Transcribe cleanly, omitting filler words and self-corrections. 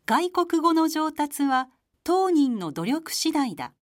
外国語の上達は当人の努力次第だ。